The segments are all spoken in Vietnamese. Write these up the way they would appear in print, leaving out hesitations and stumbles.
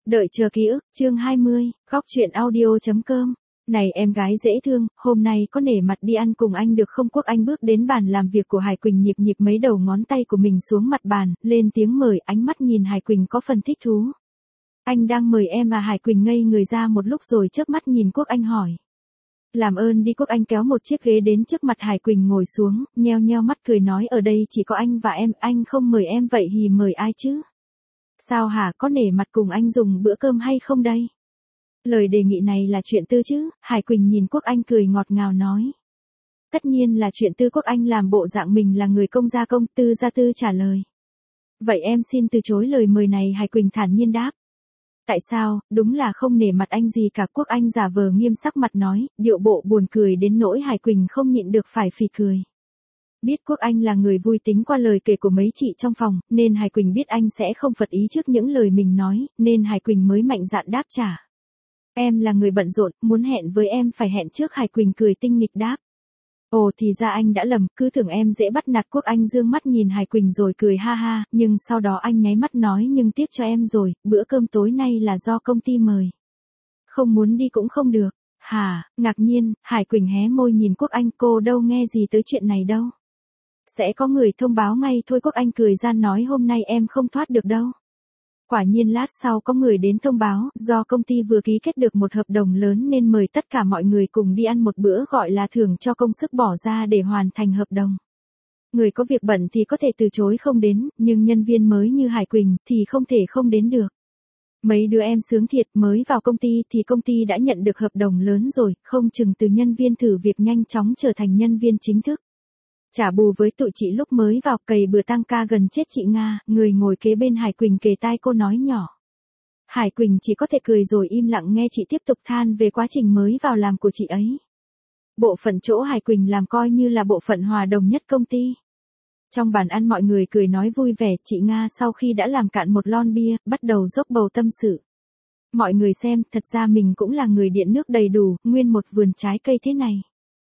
Đợi chờ ký ức, chương 20, góc truyện audio.com. Này em gái dễ thương, hôm nay có nể mặt đi ăn cùng anh được không? Quốc Anh bước đến bàn làm việc của Hải Quỳnh, nhịp nhịp mấy đầu ngón tay của mình xuống mặt bàn, lên tiếng mời, ánh mắt nhìn Hải Quỳnh có phần thích thú. Anh đang mời em à? Hải Quỳnh ngây người ra một lúc rồi chớp mắt nhìn Quốc Anh hỏi. Làm ơn đi. Quốc Anh kéo một chiếc ghế đến trước mặt Hải Quỳnh ngồi xuống, nheo nheo mắt cười nói ở đây chỉ có anh và em, anh không mời em vậy thì mời ai chứ? Sao hả, có nể mặt cùng anh dùng bữa cơm hay không đây? Lời đề nghị này là chuyện tư chứ? Hải Quỳnh nhìn Quốc Anh cười ngọt ngào nói. Tất nhiên là chuyện tư. Quốc Anh làm bộ dạng mình là người công gia công, tư gia tư trả lời. Vậy em xin từ chối lời mời này. Hải Quỳnh thản nhiên đáp. Tại sao? Đúng là không nể mặt anh gì cả. Quốc Anh giả vờ nghiêm sắc mặt nói, điệu bộ buồn cười đến nỗi Hải Quỳnh không nhịn được phải phì cười. Biết Quốc Anh là người vui tính qua lời kể của mấy chị trong phòng, nên Hải Quỳnh biết anh sẽ không phật ý trước những lời mình nói, nên Hải Quỳnh mới mạnh dạn đáp trả. Em là người bận rộn, muốn hẹn với em phải hẹn trước. Hải Quỳnh cười tinh nghịch đáp. Ồ thì ra anh đã lầm, cứ tưởng em dễ bắt nạt. Quốc Anh dương mắt nhìn Hải Quỳnh rồi cười ha ha, nhưng sau đó anh nháy mắt nói nhưng tiếc cho em rồi, bữa cơm tối nay là do công ty mời. Không muốn đi cũng không được. Hả? Ngạc nhiên, Hải Quỳnh hé môi nhìn Quốc Anh, cô đâu nghe gì tới chuyện này đâu. Sẽ có người thông báo ngay thôi. Quốc Anh cười gian nói hôm nay em không thoát được đâu. Quả nhiên lát sau có người đến thông báo, do công ty vừa ký kết được một hợp đồng lớn nên mời tất cả mọi người cùng đi ăn một bữa, gọi là thưởng cho công sức bỏ ra để hoàn thành hợp đồng. Người có việc bận thì có thể từ chối không đến, nhưng nhân viên mới như Hải Quỳnh thì không thể không đến được. Mấy đứa em sướng thiệt, mới vào công ty thì công ty đã nhận được hợp đồng lớn rồi, không chừng từ nhân viên thử việc nhanh chóng trở thành nhân viên chính thức. Trả bù với tụi chị lúc mới vào, cày bừa tăng ca gần chết. Chị Nga, người ngồi kế bên Hải Quỳnh kề tai cô nói nhỏ. Hải Quỳnh chỉ có thể cười rồi im lặng nghe chị tiếp tục than về quá trình mới vào làm của chị ấy. Bộ phận chỗ Hải Quỳnh làm coi như là bộ phận hòa đồng nhất công ty. Trong bàn ăn mọi người cười nói vui vẻ, chị Nga sau khi đã làm cạn một lon bia, bắt đầu dốc bầu tâm sự. Mọi người xem, thật ra mình cũng là người điện nước đầy đủ, nguyên một vườn trái cây thế này.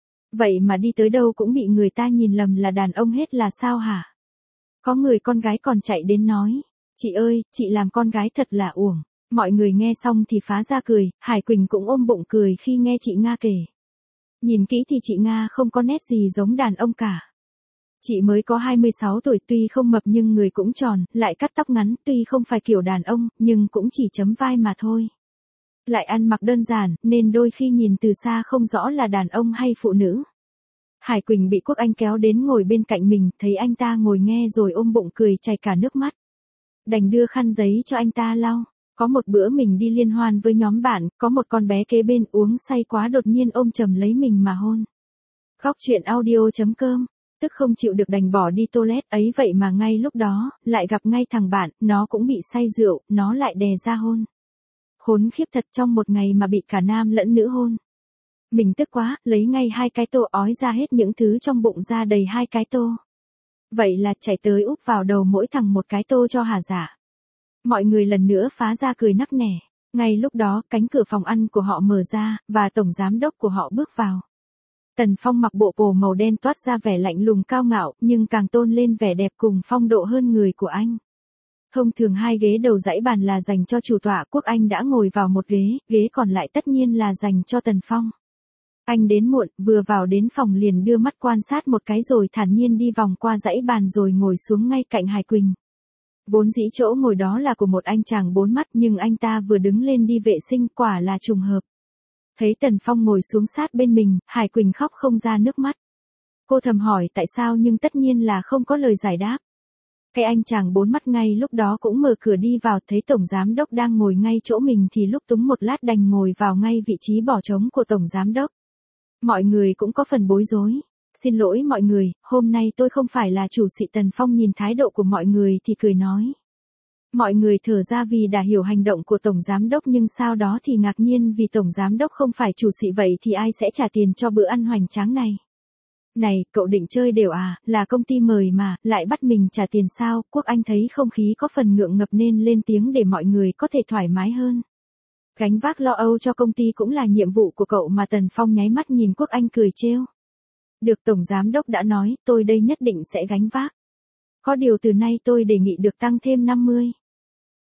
Vậy mà đi tới đâu cũng bị người ta nhìn lầm là đàn ông hết là sao hả? Có người con gái còn chạy đến nói, chị ơi, chị làm con gái thật là uổng. Mọi người nghe xong thì phá ra cười, Hải Quỳnh cũng ôm bụng cười khi nghe chị Nga kể. Nhìn kỹ thì chị Nga không có nét gì giống đàn ông cả. Chị mới có 26 tuổi, tuy không mập nhưng người cũng tròn, lại cắt tóc ngắn, tuy không phải kiểu đàn ông, nhưng cũng chỉ chấm vai mà thôi. Lại ăn mặc đơn giản, nên đôi khi nhìn từ xa không rõ là đàn ông hay phụ nữ. Hải Quỳnh bị Quốc Anh kéo đến ngồi bên cạnh mình, thấy anh ta ngồi nghe rồi ôm bụng cười chảy cả nước mắt. Đành đưa khăn giấy cho anh ta lau. Có một bữa mình đi liên hoan với nhóm bạn, có một con bé kế bên uống say quá đột nhiên ôm chầm lấy mình mà hôn. Góc truyện audio.com, tức không chịu được đành bỏ đi toilet ấy, vậy mà ngay lúc đó, lại gặp ngay thằng bạn, nó cũng bị say rượu, nó lại đè ra hôn. Khốn khiếp thật, trong một ngày mà bị cả nam lẫn nữ hôn. Mình tức quá, lấy ngay 2 cái tô ói ra hết những thứ trong bụng ra đầy 2 cái tô. Vậy là chảy tới úp vào đầu mỗi thằng một cái tô cho hả dạ. Mọi người lần nữa phá ra cười nắc nẻ. Ngay lúc đó, cánh cửa phòng ăn của họ mở ra, và tổng giám đốc của họ bước vào. Tần Phong mặc bộ đồ màu đen toát ra vẻ lạnh lùng cao ngạo, nhưng càng tôn lên vẻ đẹp cùng phong độ hơn người của anh. Thông thường 2 ghế đầu dãy bàn là dành cho chủ tọa. Quốc Anh đã ngồi vào một ghế, ghế còn lại tất nhiên là dành cho Tần Phong. Anh đến muộn, vừa vào đến phòng liền đưa mắt quan sát một cái rồi thản nhiên đi vòng qua dãy bàn rồi ngồi xuống ngay cạnh Hải Quỳnh. Vốn dĩ chỗ ngồi đó là của một anh chàng 4 mắt, nhưng anh ta vừa đứng lên đi vệ sinh, quả là trùng hợp. Thấy Tần Phong ngồi xuống sát bên mình, Hải Quỳnh khóc không ra nước mắt. Cô thầm hỏi tại sao nhưng tất nhiên là không có lời giải đáp. Cái anh chàng 4 mắt ngay lúc đó cũng mở cửa đi vào, thấy tổng giám đốc đang ngồi ngay chỗ mình thì lúc túng một lát đành ngồi vào ngay vị trí bỏ trống của tổng giám đốc. Mọi người cũng có phần bối rối. Xin lỗi mọi người, hôm nay tôi không phải là chủ sĩ. Tần Phong nhìn thái độ của mọi người thì cười nói. Mọi người thở ra vì đã hiểu hành động của tổng giám đốc, nhưng sau đó thì ngạc nhiên vì tổng giám đốc không phải chủ sĩ, vậy thì ai sẽ trả tiền cho bữa ăn hoành tráng này? Này, cậu định chơi đều à, là công ty mời mà, lại bắt mình trả tiền sao? Quốc Anh thấy không khí có phần ngượng ngập nên lên tiếng để mọi người có thể thoải mái hơn. Gánh vác lo âu cho công ty cũng là nhiệm vụ của cậu mà. Tần Phong nháy mắt nhìn Quốc Anh cười trêu. Được, tổng giám đốc đã nói, tôi đây nhất định sẽ gánh vác. Có điều từ nay tôi đề nghị được tăng thêm 50.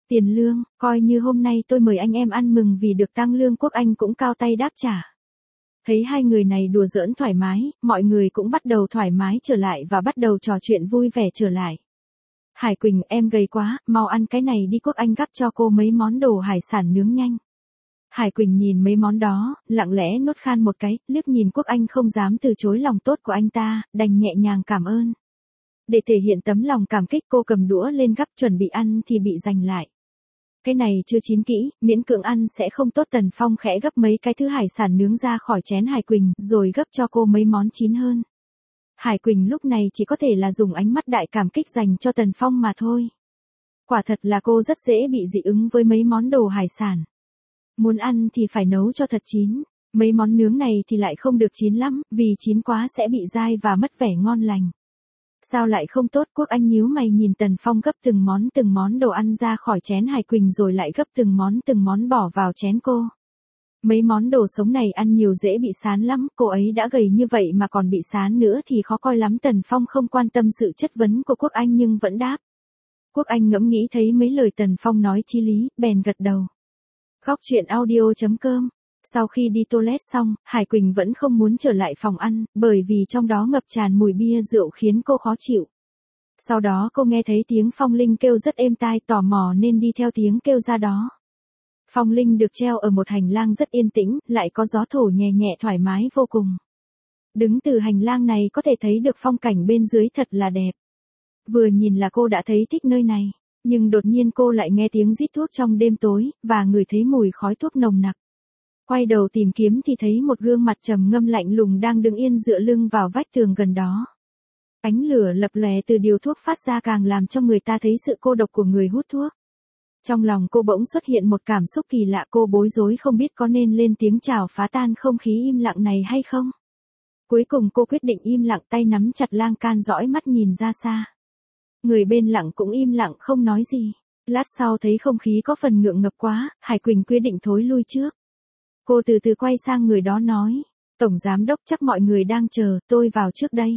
Tiền lương, coi như hôm nay tôi mời anh em ăn mừng vì được tăng lương. Quốc Anh cũng cao tay đáp trả. Thấy hai người này đùa giỡn thoải mái, mọi người cũng bắt đầu thoải mái trở lại và bắt đầu trò chuyện vui vẻ trở lại. Hải Quỳnh, em gầy quá, mau ăn cái này đi. Quốc Anh gắp cho cô mấy món đồ hải sản nướng nhanh. Hải Quỳnh nhìn mấy món đó, lặng lẽ nuốt khan một cái, liếc nhìn Quốc Anh không dám từ chối lòng tốt của anh ta, đành nhẹ nhàng cảm ơn. Để thể hiện tấm lòng cảm kích, cô cầm đũa lên gắp chuẩn bị ăn thì bị giành lại. Cái này chưa chín kỹ, miễn cưỡng ăn sẽ không tốt. Tần Phong khẽ gấp mấy cái thứ hải sản nướng ra khỏi chén Hải Quỳnh, rồi gấp cho cô mấy món chín hơn. Hải Quỳnh lúc này chỉ có thể là dùng ánh mắt đại cảm kích dành cho Tần Phong mà thôi. Quả thật là cô rất dễ bị dị ứng với mấy món đồ hải sản. Muốn ăn thì phải nấu cho thật chín. Mấy món nướng này thì lại không được chín lắm, vì chín quá sẽ bị dai và mất vẻ ngon lành. Sao lại không tốt? Quốc Anh nhíu mày nhìn Tần Phong gấp từng món đồ ăn ra khỏi chén Hải Quỳnh rồi lại gấp từng món bỏ vào chén cô. Mấy món đồ sống này ăn nhiều dễ bị sán lắm, cô ấy đã gầy như vậy mà còn bị sán nữa thì khó coi lắm. Tần Phong không quan tâm sự chất vấn của Quốc Anh nhưng vẫn đáp. Quốc Anh ngẫm nghĩ thấy mấy lời Tần Phong nói chí lý, bèn gật đầu. Góc truyện audio.com. Sau khi đi toilet xong, Hải Quỳnh vẫn không muốn trở lại phòng ăn, bởi vì trong đó ngập tràn mùi bia rượu khiến cô khó chịu. Sau đó cô nghe thấy tiếng Phong Linh kêu rất êm tai, tò mò nên đi theo tiếng kêu ra đó. Phong Linh được treo ở một hành lang rất yên tĩnh, lại có gió thổi nhẹ nhẹ thoải mái vô cùng. Đứng từ hành lang này có thể thấy được phong cảnh bên dưới thật là đẹp. Vừa nhìn là cô đã thấy thích nơi này, nhưng đột nhiên cô lại nghe tiếng rít thuốc trong đêm tối, và ngửi thấy mùi khói thuốc nồng nặc. Quay đầu tìm kiếm thì thấy một gương mặt trầm ngâm lạnh lùng đang đứng yên dựa lưng vào vách tường gần đó. Ánh lửa lập lòe từ điều thuốc phát ra càng làm cho người ta thấy sự cô độc của người hút thuốc. Trong lòng cô bỗng xuất hiện một cảm xúc kỳ lạ, cô bối rối không biết có nên lên tiếng chào phá tan không khí im lặng này hay không. Cuối cùng cô quyết định im lặng, tay nắm chặt lan can dõi mắt nhìn ra xa. Người bên lặng cũng im lặng không nói gì. Lát sau thấy không khí có phần ngượng ngập quá, Hải Quỳnh quyết định thối lui trước. Cô từ từ quay sang người đó nói, Tổng Giám Đốc chắc mọi người đang chờ, tôi vào trước đây.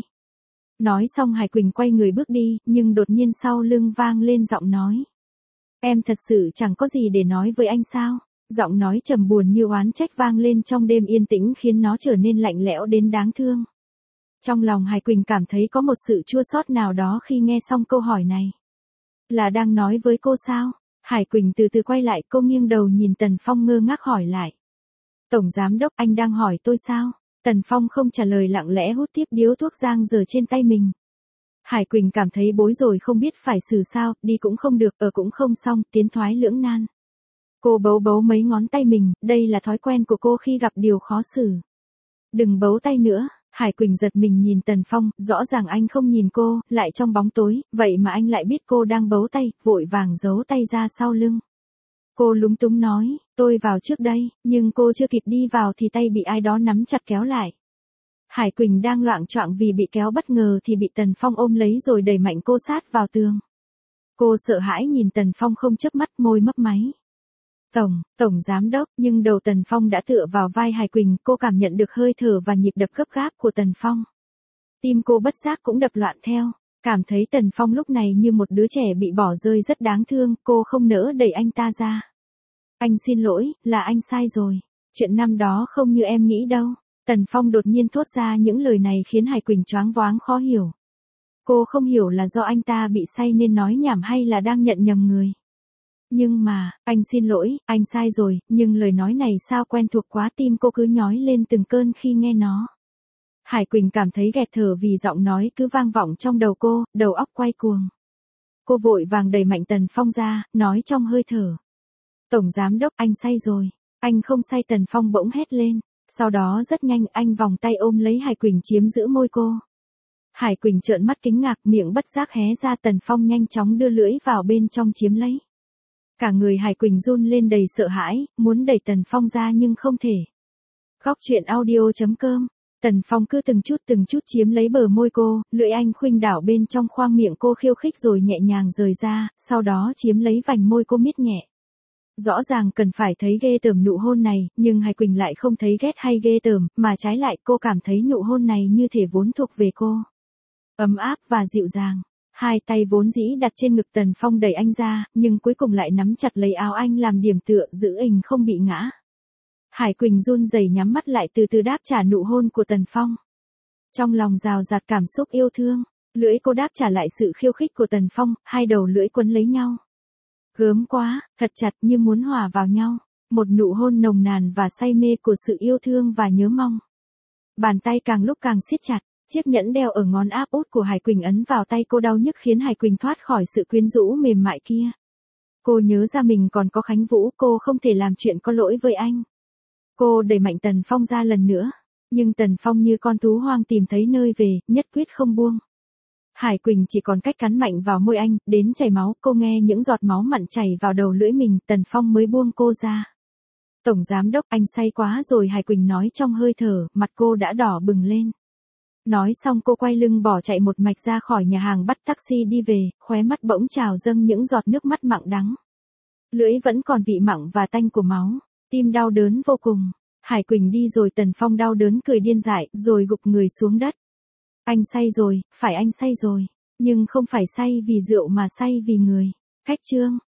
Nói xong Hải Quỳnh quay người bước đi, nhưng đột nhiên sau lưng vang lên giọng nói. Em thật sự chẳng có gì để nói với anh sao? Giọng nói trầm buồn như oán trách vang lên trong đêm yên tĩnh khiến nó trở nên lạnh lẽo đến đáng thương. Trong lòng Hải Quỳnh cảm thấy có một sự chua xót nào đó khi nghe xong câu hỏi này. Là đang nói với cô sao? Hải Quỳnh từ từ quay lại, cô nghiêng đầu nhìn Tần Phong ngơ ngác hỏi lại. Tổng Giám Đốc, anh đang hỏi tôi sao? Tần Phong không trả lời, lặng lẽ hút tiếp điếu thuốc giang dở trên tay mình. Hải Quỳnh cảm thấy bối rối không biết phải xử sao, đi cũng không được, ở cũng không xong, tiến thoái lưỡng nan. Cô bấu mấy ngón tay mình, đây là thói quen của cô khi gặp điều khó xử. Đừng bấu tay nữa. Hải Quỳnh giật mình nhìn Tần Phong, rõ ràng anh không nhìn cô, lại trong bóng tối, vậy mà anh lại biết cô đang bấu tay, vội vàng giấu tay ra sau lưng. Cô lúng túng nói, tôi vào trước đây, nhưng cô chưa kịp đi vào thì tay bị ai đó nắm chặt kéo lại. Hải Quỳnh đang loạng choạng vì bị kéo bất ngờ thì bị Tần Phong ôm lấy rồi đẩy mạnh cô sát vào tường. Cô sợ hãi nhìn Tần Phong không chớp mắt, môi mấp máy. Tổng Giám Đốc, nhưng đầu Tần Phong đã tựa vào vai Hải Quỳnh, cô cảm nhận được hơi thở và nhịp đập gấp gáp của Tần Phong. Tim cô bất giác cũng đập loạn theo, cảm thấy Tần Phong lúc này như một đứa trẻ bị bỏ rơi rất đáng thương, cô không nỡ đẩy anh ta ra. Anh xin lỗi, là anh sai rồi, chuyện năm đó không như em nghĩ đâu. Tần Phong đột nhiên thốt ra những lời này khiến Hải Quỳnh choáng váng khó hiểu. Cô không hiểu là do anh ta bị say nên nói nhảm hay là đang nhận nhầm người. Nhưng mà, anh xin lỗi, anh sai rồi, nhưng lời nói này sao quen thuộc quá, tim cô cứ nhói lên từng cơn khi nghe nó. Hải Quỳnh cảm thấy nghẹt thở vì giọng nói cứ vang vọng trong đầu cô, đầu óc quay cuồng. Cô vội vàng đẩy mạnh Tần Phong ra, nói trong hơi thở. Tổng Giám Đốc, anh say rồi. Anh không say. Tần Phong bỗng hét lên. Sau đó rất nhanh anh vòng tay ôm lấy Hải Quỳnh chiếm giữ môi cô. Hải Quỳnh trợn mắt kinh ngạc, miệng bất giác hé ra. Tần Phong nhanh chóng đưa lưỡi vào bên trong chiếm lấy. Cả người Hải Quỳnh run lên đầy sợ hãi, muốn đẩy Tần Phong ra nhưng không thể. Góc truyện audio.com. Tần Phong cứ từng chút chiếm lấy bờ môi cô, lưỡi anh khuynh đảo bên trong khoang miệng cô khiêu khích rồi nhẹ nhàng rời ra, sau đó chiếm lấy vành môi cô miết nhẹ. Rõ ràng cần phải thấy ghê tởm nụ hôn này, nhưng Hải Quỳnh lại không thấy ghét hay ghê tởm, mà trái lại cô cảm thấy nụ hôn này như thể vốn thuộc về cô. Ấm áp và dịu dàng. Hai tay vốn dĩ đặt trên ngực Tần Phong đẩy anh ra, nhưng cuối cùng lại nắm chặt lấy áo anh làm điểm tựa, giữ hình không bị ngã. Hải Quỳnh run rẩy nhắm mắt lại từ từ đáp trả nụ hôn của Tần Phong. Trong lòng rào rạt cảm xúc yêu thương, lưỡi cô đáp trả lại sự khiêu khích của Tần Phong, hai đầu lưỡi quấn lấy nhau. Gớm quá, thật chặt như muốn hòa vào nhau. Một nụ hôn nồng nàn và say mê của sự yêu thương và nhớ mong. Bàn tay càng lúc càng siết chặt, chiếc nhẫn đeo ở ngón áp út của Hải Quỳnh ấn vào tay cô đau nhức khiến Hải Quỳnh thoát khỏi sự quyến rũ mềm mại kia. Cô nhớ ra mình còn có Khánh Vũ, cô không thể làm chuyện có lỗi với anh. Cô đẩy mạnh Tần Phong ra lần nữa, nhưng Tần Phong như con thú hoang tìm thấy nơi về, nhất quyết không buông. Hải Quỳnh chỉ còn cách cắn mạnh vào môi anh, đến chảy máu, cô nghe những giọt máu mặn chảy vào đầu lưỡi mình, Tần Phong mới buông cô ra. Tổng giám đốc, anh say quá rồi, Hải Quỳnh nói trong hơi thở, mặt cô đã đỏ bừng lên. Nói xong cô quay lưng bỏ chạy một mạch ra khỏi nhà hàng, bắt taxi đi về, khóe mắt bỗng trào dâng những giọt nước mắt mặn đắng. Lưỡi vẫn còn vị mặn và tanh của máu, tim đau đớn vô cùng. Hải Quỳnh đi rồi, Tần Phong đau đớn cười điên dại, rồi gục người xuống đất. Anh say rồi, phải anh say rồi, nhưng không phải say vì rượu mà say vì người. Khách chương.